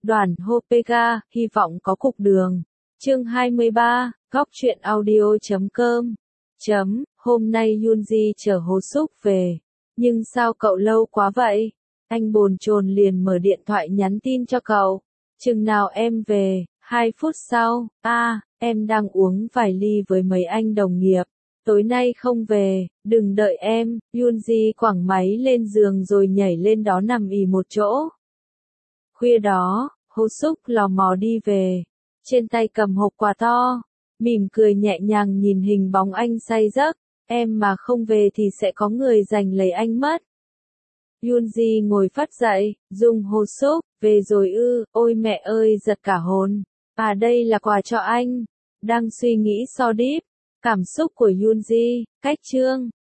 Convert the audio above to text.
Đoàn Hopega, hy vọng có cục đường. Chương 23, góc truyện audio.com. Hôm nay Yoonji chở Ho Suk về. Nhưng sao cậu lâu quá vậy? Anh bồn chồn liền mở điện thoại nhắn tin cho cậu. Chừng nào em về? 2 phút sau. Em đang uống vài ly với mấy anh đồng nghiệp. Tối nay không về, đừng đợi em. Yoonji quẳng máy lên giường rồi nhảy lên đó nằm ì một chỗ. Khuya đó, Ho Suk lò mò đi về. Trên tay cầm hộp quà to. Mỉm cười nhẹ nhàng nhìn hình bóng anh say giấc. Em mà không về thì sẽ có người giành lấy anh mất. Yoonji ngồi phắt dậy, dùng Ho Suk, về rồi ư, ôi mẹ ơi giật cả hồn. Đây là quà cho anh. Đang suy nghĩ so deep. Cảm xúc của Yoonji, cách chương.